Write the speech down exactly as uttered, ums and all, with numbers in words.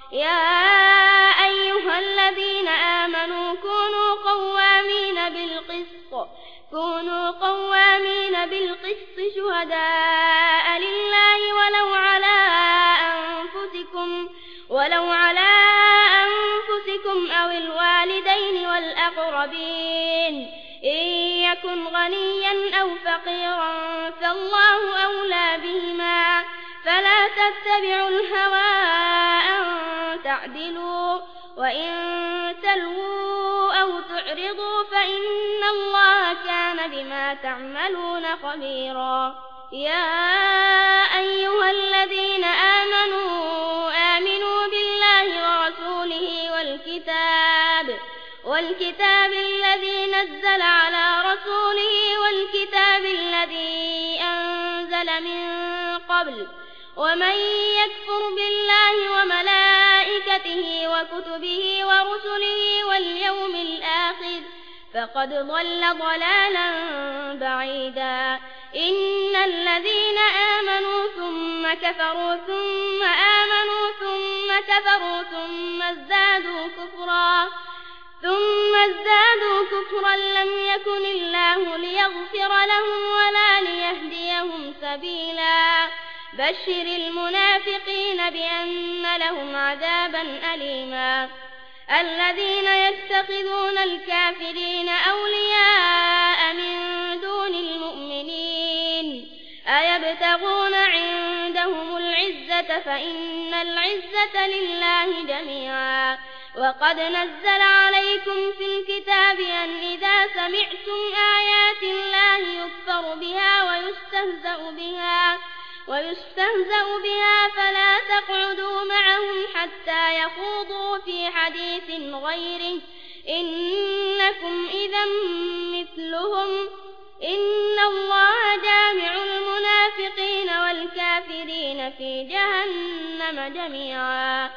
يا أيها الذين آمنوا كونوا قوامين بالقسط كونوا قوامين بالقسط شهداء لله ولو على أنفسكم ولو على أنفسكم أو الوالدين والأقربين إن يكن غنيا أو فقيرا فالله أولى بهما فلا تتبعوا الهوى أن تعدلوا وإن تلووا أو تعرضوا فإن الله كان بما تعملون خبيرا يا أيها الذين آمنوا آمنوا بالله ورسوله والكتاب والكتاب الذي نزل على رسوله والكتاب الذي أنزل من قبل ومن يكفر بالله وملائكته وكتبه ورسله واليوم الآخر فقد ضل ضلالا بعيدا إن الذين آمنوا ثم كفروا ثم آمنوا ثم كفروا ثم ازدادوا كفرا ثم ازدادوا كفرا لم يكن الله ليغفر لهم ولا ليهديهم سبيلا بشر المنافقين بأن لهم عذابا أليما الذين يتخذون الكافرين أولياء من دون المؤمنين أيبتغون عندهم العزة فإن العزة لله جميعا وقد نزل عليكم في الكتاب أن إذا سمعتم آيات الله يكفر بها ويستهزأ بها ويستهزأ بها فلا تقعدوا معهم حتى يخوضوا في حديث غيره إنكم إذا مثلهم إن الله جامع المنافقين والكافرين في جهنم جميعا